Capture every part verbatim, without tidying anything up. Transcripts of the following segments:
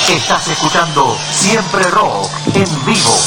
Estás escuchando Siempre Rock en vivo.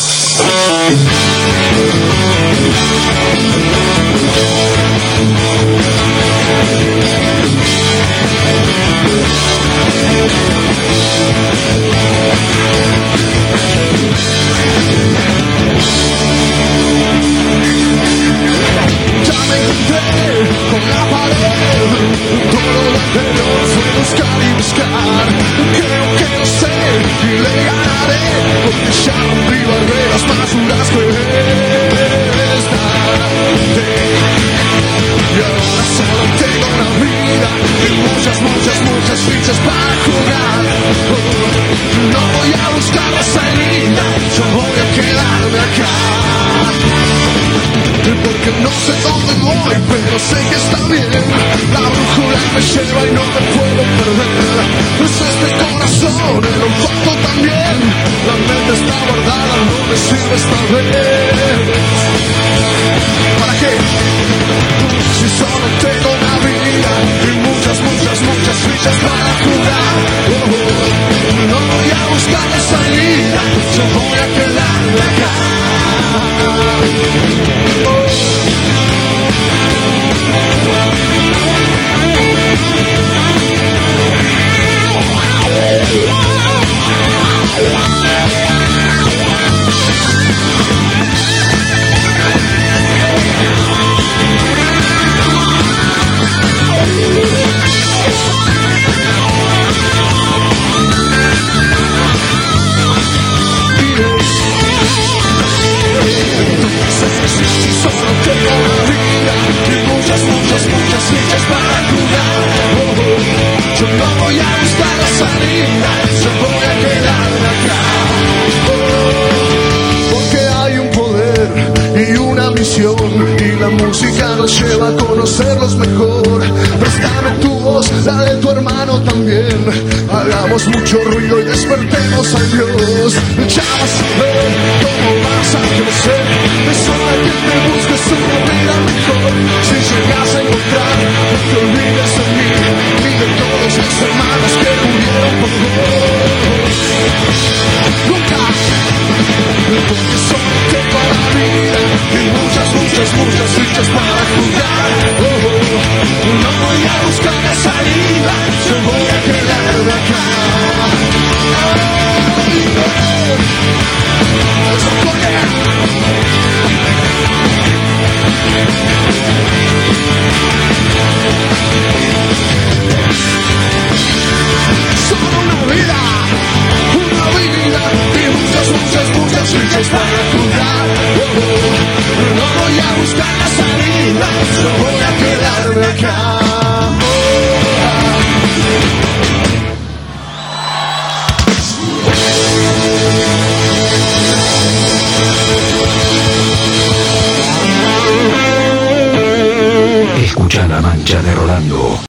Ya me encontré con la pared, todo lo anterior fue buscar y buscar. Creo que lo sé y le ganaré, porque ya rompí barreras más duras que esta. Y ahora solo tengo una vida y muchas, muchas, muchas fichas para jugar. No voy a buscar la salida, yo voy a quedarme acá. Porque no sé dónde voy, pero sé que está bien. La brújula me lleva y no me puedo perder. Es este corazón, el olfato también. La mente está guardada, no me sirve esta vez. ¿Para qué? Si solo tengo una vida y muchas, muchas, muchas fichas para jugar. Oh, oh. No voy a buscar la salida, yo voy a quedarme acá. Solo tengo una vida y muchas, muchas, muchas fichas para jugar. Oh, oh. Yo no voy a buscar la salida, yo voy a quedarme acá. Oh, porque hay un poder y una misión, y la música nos lleva a conocerlos mejor. Préstame tu voz, la de tu hermano también. Hagamos mucho ruido y despertemos a Dios. Ya vas a ver cómo vas a crecer. Es hora que te busques una vida mejor. Si llegas a encontrar, no te olvides de mí ni de todos los hermanos que murieron por vos. Nunca, porque solo tengo la vida y muchas, muchas, muchas fichas para jugar. Oh, oh. No voy a buscar la salida, yo voy a quedarme acá. Solo una vida, una vida y muchas, muchas, muchas fichas para jugar. Oh, oh. No voy a buscar la salida, yo voy a quedarme acá. Escucha La Mancha de Rolando.